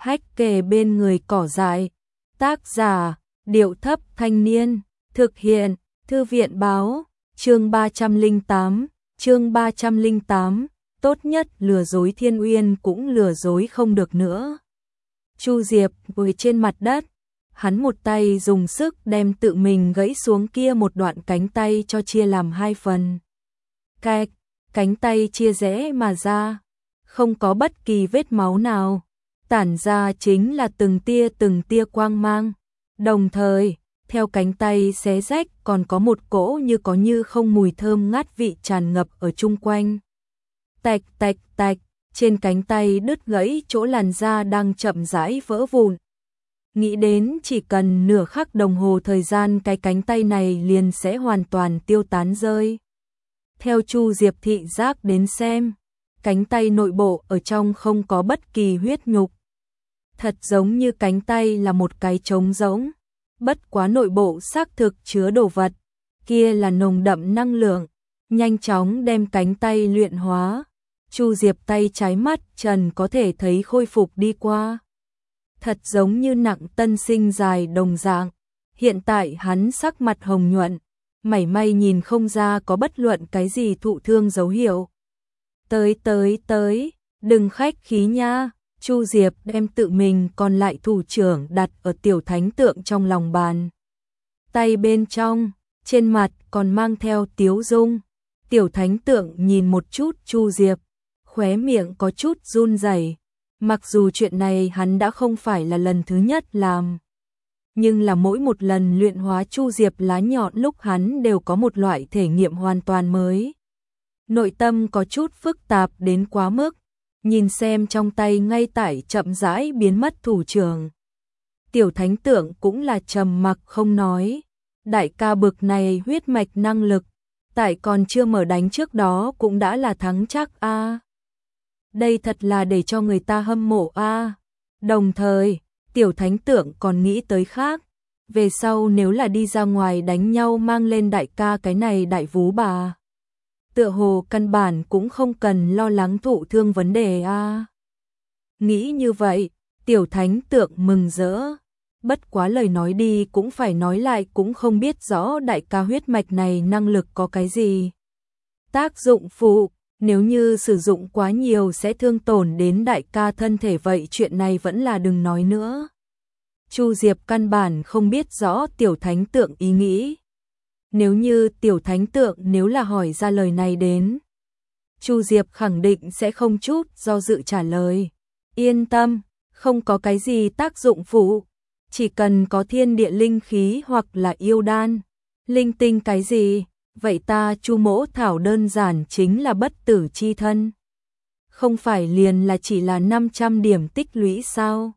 hách kề bên người cỏ dại. Tác giả, Điệu Thấp Thanh Niên, thực hiện, Thư viện Báo, chương 308, tốt nhất lừa dối Thiên Uyên cũng lừa dối không được nữa. Chu Diệp ngồi trên mặt đất, hắn một tay dùng sức đem tự mình gãy xuống kia một đoạn cánh tay cho chia làm hai phần. Cạch, cánh tay chia rẽ mà ra, không có bất kỳ vết máu nào, tản ra chính là từng tia quang mang. Đồng thời, theo cánh tay xé rách còn có một cỗ như có như không mùi thơm ngát vị tràn ngập ở chung quanh. Tạch tạch tạch, trên cánh tay đứt gãy chỗ làn da đang chậm rãi vỡ vụn. Nghĩ đến chỉ cần nửa khắc đồng hồ thời gian cái cánh tay này liền sẽ hoàn toàn tiêu tán rơi. Theo Chu Diệp thị giác đến xem, cánh tay nội bộ ở trong không có bất kỳ huyết nhục. Thật giống như cánh tay là một cái trống rỗng, bất quá nội bộ xác thực chứa đồ vật, kia là nồng đậm năng lượng, nhanh chóng đem cánh tay luyện hóa. Chu Diệp tay trái mắt trần có thể thấy khôi phục đi qua. Thật giống như nặng tân sinh dài đồng dạng, hiện tại hắn sắc mặt hồng nhuận, mảy may nhìn không ra có bất luận cái gì thụ thương dấu hiệu. Tới, đừng khách khí nha. Chu Diệp đem tự mình còn lại thủ trưởng đặt ở tiểu thánh tượng trong lòng bàn. Tay bên trong, trên mặt còn mang theo tiếu dung. Tiểu thánh tượng nhìn một chút Chu Diệp, khóe miệng có chút run rẩy. Mặc dù chuyện này hắn đã không phải là lần thứ nhất làm, nhưng là mỗi một lần luyện hóa Chu Diệp lá nhọn lúc hắn đều có một loại thể nghiệm hoàn toàn mới. Nội tâm có chút phức tạp đến quá mức, nhìn xem trong tay ngay tại chậm rãi biến mất thủ trưởng. Tiểu thánh tượng cũng là trầm mặc không nói, đại ca bực này huyết mạch năng lực, tại còn chưa mở đánh trước đó cũng đã là thắng chắc a. Đây thật là để cho người ta hâm mộ a. Đồng thời, tiểu thánh tượng còn nghĩ tới khác, về sau nếu là đi ra ngoài đánh nhau mang lên đại ca cái này đại vú bà, tựa hồ căn bản cũng không cần lo lắng thụ thương vấn đề a. Nghĩ như vậy, tiểu thánh tượng mừng rỡ, bất quá lời nói đi cũng phải nói lại, cũng không biết rõ đại ca huyết mạch này năng lực có cái gì tác dụng phụ, nếu như sử dụng quá nhiều sẽ thương tổn đến đại ca thân thể, vậy chuyện này vẫn là đừng nói nữa. Chu Diệp căn bản không biết rõ tiểu thánh tượng ý nghĩ. Nếu như tiểu thánh tượng nếu là hỏi ra lời này đến, Chu Diệp khẳng định sẽ không chút do dự trả lời. Yên tâm, không có cái gì tác dụng phụ, chỉ cần có thiên địa linh khí hoặc là yêu đan, linh tinh cái gì, vậy ta Chu Mỗ Thảo đơn giản chính là bất tử chi thân. Không phải liền là chỉ là 500 điểm tích lũy sao?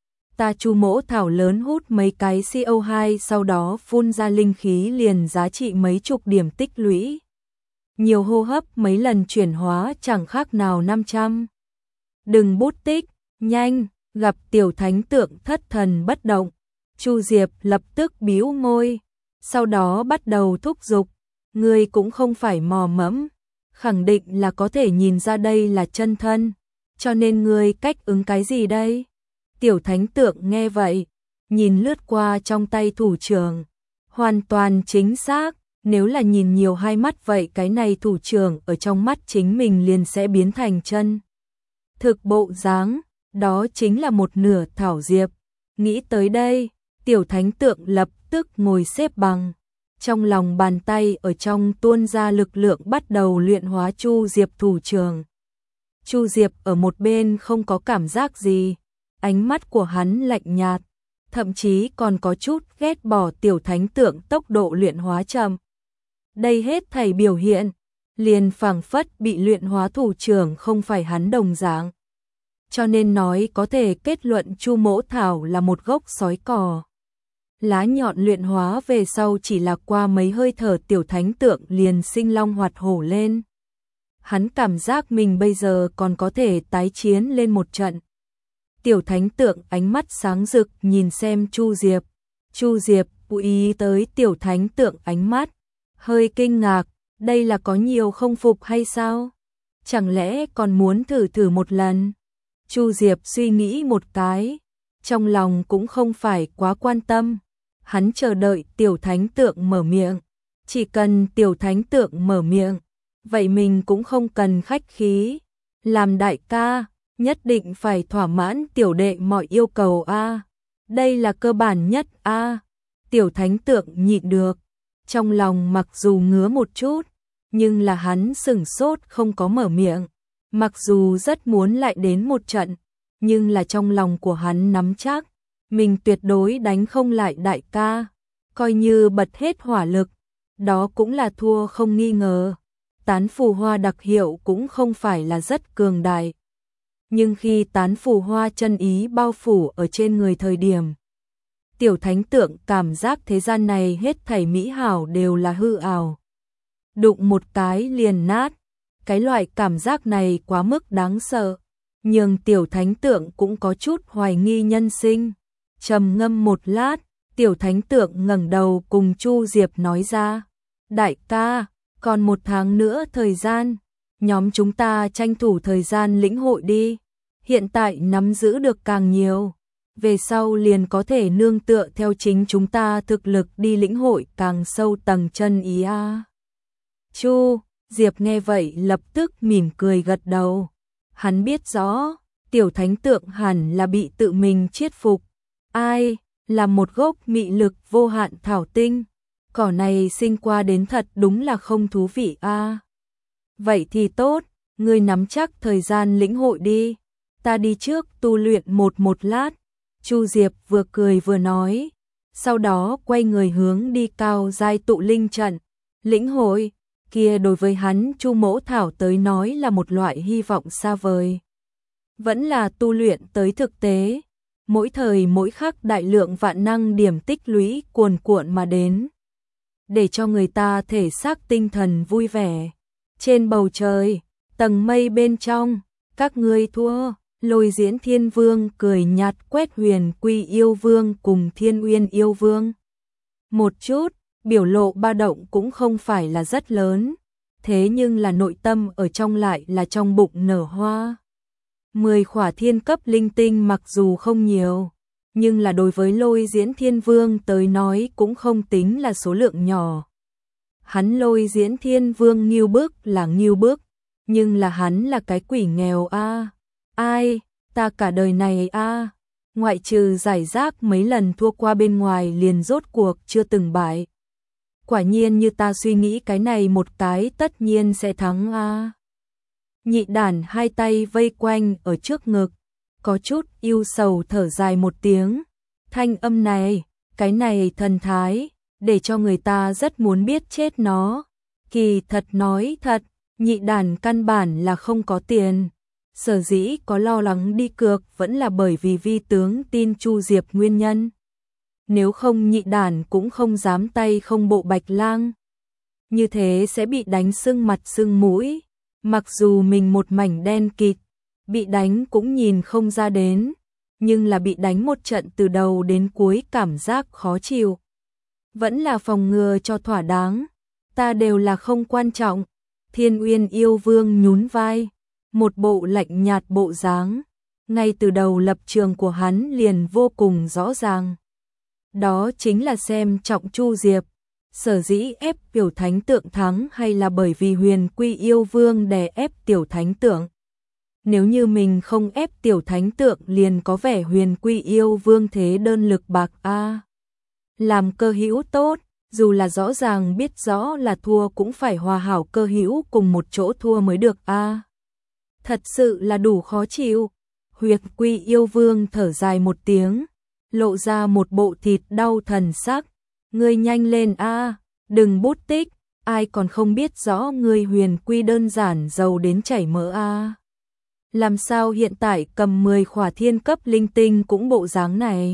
Ta Chu Mỗ Thảo lớn hút mấy cái CO2 sau đó phun ra linh khí liền giá trị mấy chục điểm tích lũy. Nhiều hô hấp mấy lần chuyển hóa chẳng khác nào 500. Đừng bút tích, nhanh, gặp tiểu thánh tượng thất thần bất động. Chu Diệp lập tức bĩu môi, sau đó bắt đầu thúc giục. Ngươi cũng không phải mò mẫm, khẳng định là có thể nhìn ra đây là chân thân, cho nên ngươi cách ứng cái gì đây? Tiểu thánh tượng nghe vậy, nhìn lướt qua trong tay thủ trưởng, hoàn toàn chính xác, nếu là nhìn nhiều hai mắt vậy cái này thủ trưởng ở trong mắt chính mình liền sẽ biến thành chân thực bộ dáng, đó chính là một nửa thảo diệp. Nghĩ tới đây, tiểu thánh tượng lập tức ngồi xếp bằng. Trong lòng bàn tay ở trong tuôn ra lực lượng bắt đầu luyện hóa Chu Diệp thủ trưởng. Chu Diệp ở một bên không có cảm giác gì, ánh mắt của hắn lạnh nhạt, thậm chí còn có chút ghét bỏ tiểu thánh tượng tốc độ luyện hóa chậm. Đây hết thảy biểu hiện, liền phảng phất bị luyện hóa thủ trưởng không phải hắn đồng dạng. Cho nên nói có thể kết luận Chu Mỗ Thảo là một gốc sói cỏ. Lá nhọn luyện hóa về sau chỉ là qua mấy hơi thở tiểu thánh tượng liền sinh long hoạt hổ lên. Hắn cảm giác mình bây giờ còn có thể tái chiến lên một trận. Tiểu thánh tượng ánh mắt sáng rực nhìn xem Chu Diệp. Chu Diệp chú ý tới tiểu thánh tượng ánh mắt, hơi kinh ngạc, đây là có nhiều không phục hay sao? Chẳng lẽ còn muốn thử một lần? Chu Diệp suy nghĩ một cái, trong lòng cũng không phải quá quan tâm. Hắn chờ đợi Tiểu Thánh Tượng mở miệng. Chỉ cần Tiểu Thánh Tượng mở miệng, vậy mình cũng không cần khách khí. Làm đại ca, nhất định phải thỏa mãn tiểu đệ mọi yêu cầu a. Đây là cơ bản nhất a. Tiểu Thánh Tượng nhịn được, trong lòng mặc dù ngứa một chút, nhưng là hắn sửng sốt không có mở miệng. Mặc dù rất muốn lại đến một trận, nhưng là trong lòng của hắn nắm chắc, mình tuyệt đối đánh không lại đại ca. Coi như bật hết hỏa lực, đó cũng là thua không nghi ngờ. Tán phù hoa đặc hiệu cũng không phải là rất cường đại. Nhưng khi tán phù hoa chân ý bao phủ ở trên người thời điểm, Tiểu Thánh Tượng cảm giác thế gian này hết thảy mỹ hảo đều là hư ảo. Đụng một cái liền nát. Cái loại cảm giác này quá mức đáng sợ, nhưng Tiểu Thánh Tượng cũng có chút hoài nghi nhân sinh. Trầm ngâm một lát, Tiểu Thánh Tượng ngẩng đầu cùng Chu Diệp nói ra: đại ca, còn 1 tháng nữa thời gian, nhóm chúng ta tranh thủ thời gian lĩnh hội đi. Hiện tại nắm giữ được càng nhiều, về sau liền có thể nương tựa theo chính chúng ta thực lực đi lĩnh hội càng sâu tầng chân ý a. Chu Diệp nghe vậy lập tức mỉm cười gật đầu. Hắn biết rõ, Tiểu Thánh Tượng hẳn là bị tự mình chiết phục. Ai là một gốc mị lực vô hạn thảo tinh, cỏ này sinh qua đến thật đúng là không thú vị a. Vậy thì tốt, ngươi nắm chắc thời gian lĩnh hội đi, ta đi trước tu luyện một lát. Chu Diệp vừa cười vừa nói, sau đó quay người hướng đi cao giai tụ linh trận. Lĩnh hội kia đối với hắn Chu Mỗ Thảo tới nói là một loại hy vọng xa vời. Vẫn là tu luyện tới thực tế, mỗi thời mỗi khắc đại lượng vạn năng điểm tích lũy cuồn cuộn mà đến, để cho người ta thể xác tinh thần vui vẻ. Trên bầu trời, tầng mây bên trong, các ngươi thua. Lôi Diễn Thiên Vương cười nhạt quét Huyền Quy Yêu Vương cùng Thiên Uyên Yêu Vương một chút, biểu lộ ba động cũng không phải là rất lớn, thế nhưng là nội tâm ở trong lại là trong bụng nở hoa. 10 khỏa thiên cấp linh tinh mặc dù không nhiều, nhưng là đối với Lôi Diễn Thiên Vương tới nói cũng không tính là số lượng nhỏ. Hắn Lôi Diễn Thiên Vương nghiêu bức là nghiêu bức, nhưng là hắn là cái quỷ nghèo a. Ai, ta cả đời này a, ngoại trừ giải rác mấy lần thua qua bên ngoài liền rốt cuộc chưa từng bại. Quả nhiên như ta suy nghĩ cái này một cái tất nhiên sẽ thắng a. Nhị đản hai tay vây quanh ở trước ngực, có chút yêu sầu thở dài một tiếng. Thanh âm này, cái này thần thái, để cho người ta rất muốn biết chết nó. Kỳ thật nói thật, nhị đản căn bản là không có tiền. Sở dĩ có lo lắng đi cược vẫn là bởi vì vi tướng tin Chu Diệp nguyên nhân. Nếu không nhị đản cũng không dám tay không bộ Bạch Lang. Như thế sẽ bị đánh sưng mặt sưng mũi. Mặc dù mình một mảnh đen kịt, bị đánh cũng nhìn không ra đến, nhưng là bị đánh một trận từ đầu đến cuối cảm giác khó chịu. Vẫn là phòng ngừa cho thỏa đáng, ta đều là không quan trọng. Thiên Uyên Yêu Vương nhún vai, một bộ lạnh nhạt bộ dáng, ngay từ đầu lập trường của hắn liền vô cùng rõ ràng. Đó chính là xem trọng Chu Diệp. Sở dĩ ép Tiểu Thánh Tượng thắng hay là bởi vì Huyền Quy Yêu Vương đè ép Tiểu Thánh Tượng. Nếu như mình không ép Tiểu Thánh Tượng liền có vẻ Huyền Quy Yêu Vương thế đơn lực bạc a. Làm cơ hữu tốt, dù là rõ ràng biết rõ là thua cũng phải hòa hảo cơ hữu cùng một chỗ thua mới được a. Thật sự là đủ khó chịu. Huyền Quy Yêu Vương thở dài một tiếng, lộ ra một bộ thịt đau thần sắc. Ngươi nhanh lên a, đừng bút tích, ai còn không biết rõ ngươi Huyền Quy đơn giản giàu đến chảy mỡ a. Làm sao hiện tại cầm 10 khỏa thiên cấp linh tinh cũng bộ dáng này?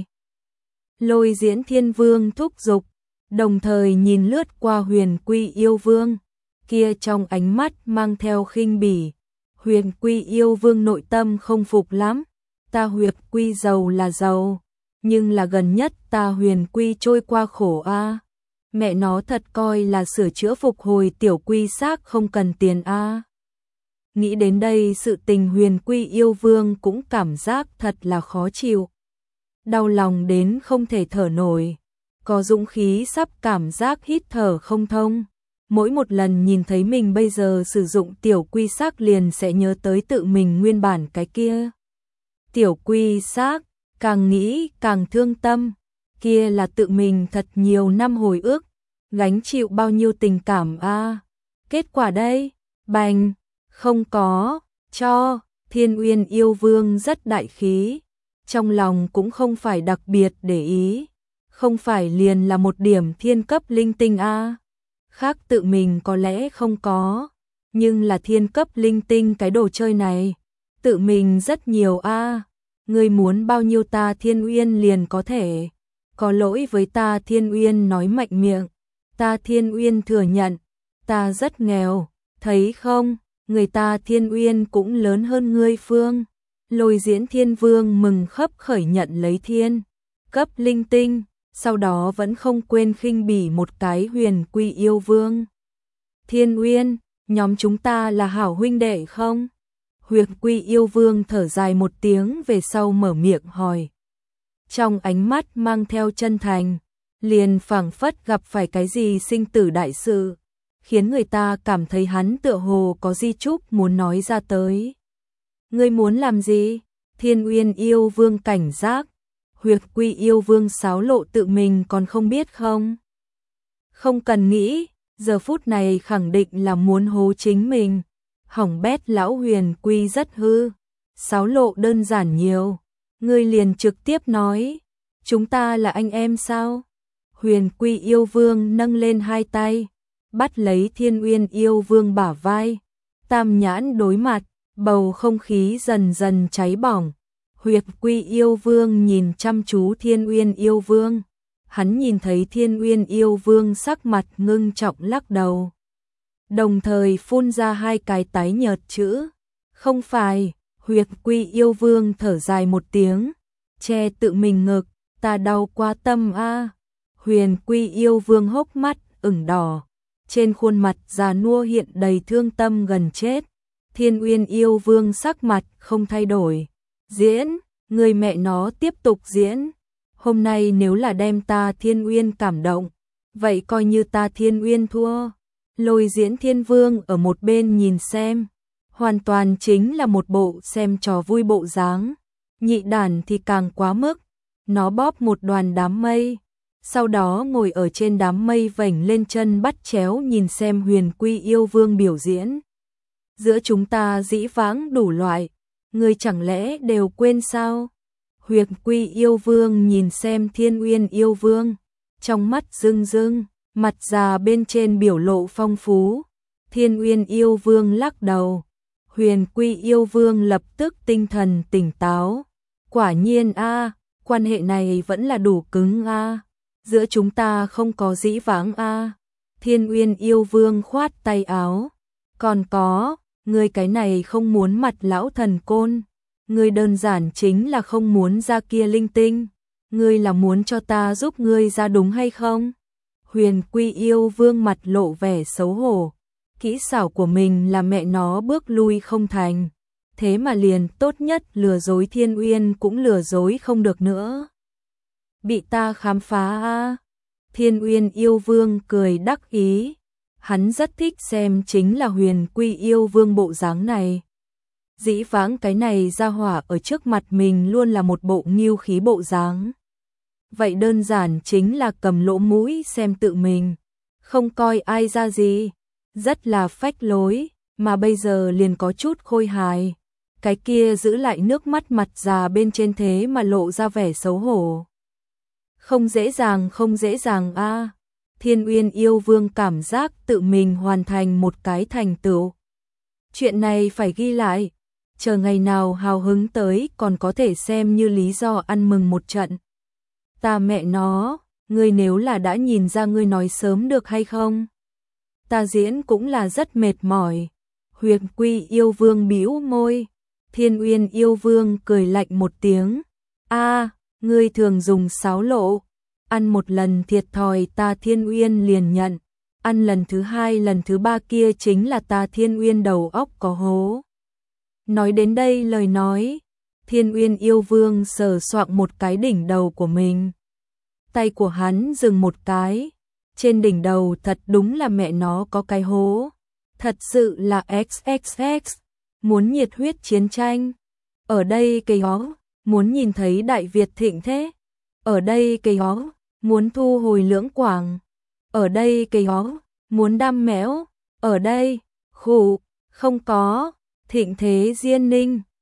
Lôi Diễn Thiên Vương thúc giục, đồng thời nhìn lướt qua Huyền Quy Yêu Vương, kia trong ánh mắt mang theo khinh bỉ. Huyền Quy Yêu Vương nội tâm không phục lắm, ta Huyền Quy giàu là giàu, nhưng là gần nhất ta Huyền Quy trôi qua khổ a. Mẹ nó thật coi là sửa chữa phục hồi tiểu quy xác không cần tiền a. Nghĩ đến đây sự tình Huyền Quy yêu vương cũng cảm giác thật là khó chịu. Đau lòng đến không thể thở nổi. Có dũng khí sắp cảm giác hít thở không thông. Mỗi một lần nhìn thấy mình bây giờ sử dụng tiểu quy xác liền sẽ nhớ tới tự mình nguyên bản cái kia. Tiểu quy xác, càng nghĩ càng thương tâm. Kia là tự mình thật nhiều năm hồi ức, gánh chịu bao nhiêu tình cảm a. Kết quả đây, bành, không có, cho, Thiên Uyên yêu vương rất đại khí. Trong lòng cũng không phải đặc biệt để ý. Không phải liền là một điểm thiên cấp linh tinh a. Khác tự mình có lẽ không có, nhưng là thiên cấp linh tinh cái đồ chơi này, tự mình rất nhiều a. Ngươi muốn bao nhiêu ta Thiên Uyên liền có thể. Có lỗi với ta Thiên Uyên nói mạnh miệng. Ta Thiên Uyên thừa nhận, ta rất nghèo, thấy không, người ta Thiên Uyên cũng lớn hơn ngươi Phương. Lôi Diễn Thiên Vương mừng khấp khởi nhận lấy thiên cấp linh tinh, sau đó vẫn không quên khinh bỉ một cái Huyền Quy yêu vương. Thiên Uyên, nhóm chúng ta là hảo huynh đệ không? Huyền Quy yêu vương thở dài một tiếng về sau mở miệng hỏi. Trong ánh mắt mang theo chân thành, liền phảng phất gặp phải cái gì sinh tử đại sự, khiến người ta cảm thấy hắn tựa hồ có di chúc muốn nói ra tới. Ngươi muốn làm gì? Thiên Uyên yêu vương cảnh giác. Huyền Quy yêu vương xáo lộ tự mình còn không biết không? Không cần nghĩ, giờ phút này khẳng định là muốn hố chính mình. Hỏng bét lão Huyền Quy rất hư. Xáo lộ đơn giản nhiều. Ngươi liền trực tiếp nói, chúng ta là anh em sao? Huyền Quy yêu vương nâng lên hai tay, bắt lấy Thiên Uyên yêu vương bả vai. Tam nhãn đối mặt, bầu không khí dần dần cháy bỏng. Huyền Quy yêu vương nhìn chăm chú Thiên Uyên yêu vương. Hắn nhìn thấy Thiên Uyên yêu vương sắc mặt ngưng trọng lắc đầu. Đồng thời phun ra hai cái tái nhợt chữ. Không phải. Huyền Quy yêu vương thở dài một tiếng, che tự mình ngực, ta đau quá tâm a. Huyền Quy yêu vương hốc mắt ửng đỏ, trên khuôn mặt già nua hiện đầy thương tâm gần chết. Thiên Uyên yêu vương sắc mặt không thay đổi. Diễn, người mẹ nó tiếp tục diễn. Hôm nay nếu là đem ta Thiên Uyên cảm động, vậy coi như ta Thiên Uyên thua. Lôi Diễn Thiên Vương ở một bên nhìn xem, hoàn toàn chính là một bộ xem trò vui bộ dáng. Nhị đản thì càng quá mức, nó bóp một đoàn đám mây, sau đó ngồi ở trên đám mây vểnh lên chân bắt chéo nhìn xem Huyền Quy yêu vương biểu diễn. Giữa chúng ta dĩ vãng đủ loại, ngươi chẳng lẽ đều quên sao? Huyền Quy yêu vương nhìn xem Thiên Uyên yêu vương, trong mắt rưng rưng, mặt già bên trên biểu lộ phong phú. Thiên Uyên yêu vương lắc đầu. Huyền Quy yêu vương lập tức tinh thần tỉnh táo. Quả nhiên a, quan hệ này vẫn là đủ cứng a. Giữa chúng ta không có dĩ vãng a. Thiên Uyên yêu vương khoát tay áo. Còn có, ngươi cái này không muốn mặt lão thần côn. Ngươi đơn giản chính là không muốn ra kia linh tinh. Ngươi là muốn cho ta giúp ngươi ra đúng hay không? Huyền Quy yêu vương mặt lộ vẻ xấu hổ. Kỹ xảo của mình là mẹ nó bước lui không thành. Thế mà liền tốt nhất lừa dối Thiên Uyên cũng lừa dối không được nữa. Bị ta khám phá a. Thiên Uyên yêu vương cười đắc ý. Hắn rất thích xem chính là Huyền Quy yêu vương bộ dáng này. Dĩ vãng cái này ra hỏa ở trước mặt mình luôn là một bộ nghiêu khí bộ dáng. Vậy đơn giản chính là cầm lỗ mũi xem tự mình, không coi ai ra gì, rất là phách lối, mà bây giờ liền có chút khôi hài. Cái kia giữ lại nước mắt mặt già bên trên thế mà lộ ra vẻ xấu hổ. Không dễ dàng a. Thiên Uyên yêu vương cảm giác tự mình hoàn thành một cái thành tựu. Chuyện này phải ghi lại, chờ ngày nào hào hứng tới còn có thể xem như lý do ăn mừng một trận. Ta mẹ nó, ngươi nếu là đã nhìn ra ngươi nói sớm được hay không? Ta diễn cũng là rất mệt mỏi. Huyền Quy yêu vương bĩu môi. Thiên Uyên yêu vương cười lạnh một tiếng. A, ngươi thường dùng sáo lộ. Ăn một lần thiệt thòi ta Thiên Uyên liền nhận. Ăn lần thứ hai lần thứ ba kia chính là ta Thiên Uyên đầu óc có hố. Nói đến đây lời nói, Thiên Uyên yêu vương sờ soạng một cái đỉnh đầu của mình. Tay của hắn dừng một cái, trên đỉnh đầu thật đúng là mẹ nó có cái hố. Thật sự là XXX, muốn nhiệt huyết chiến tranh. Ở đây cây ó, muốn nhìn thấy Đại Việt thịnh thế. Ở đây cây ó, muốn thu hồi Lưỡng Quảng. Ở đây cây ó, muốn đam mẽo. Ở đây, khủ, không có, thịnh thế Diên Ninh.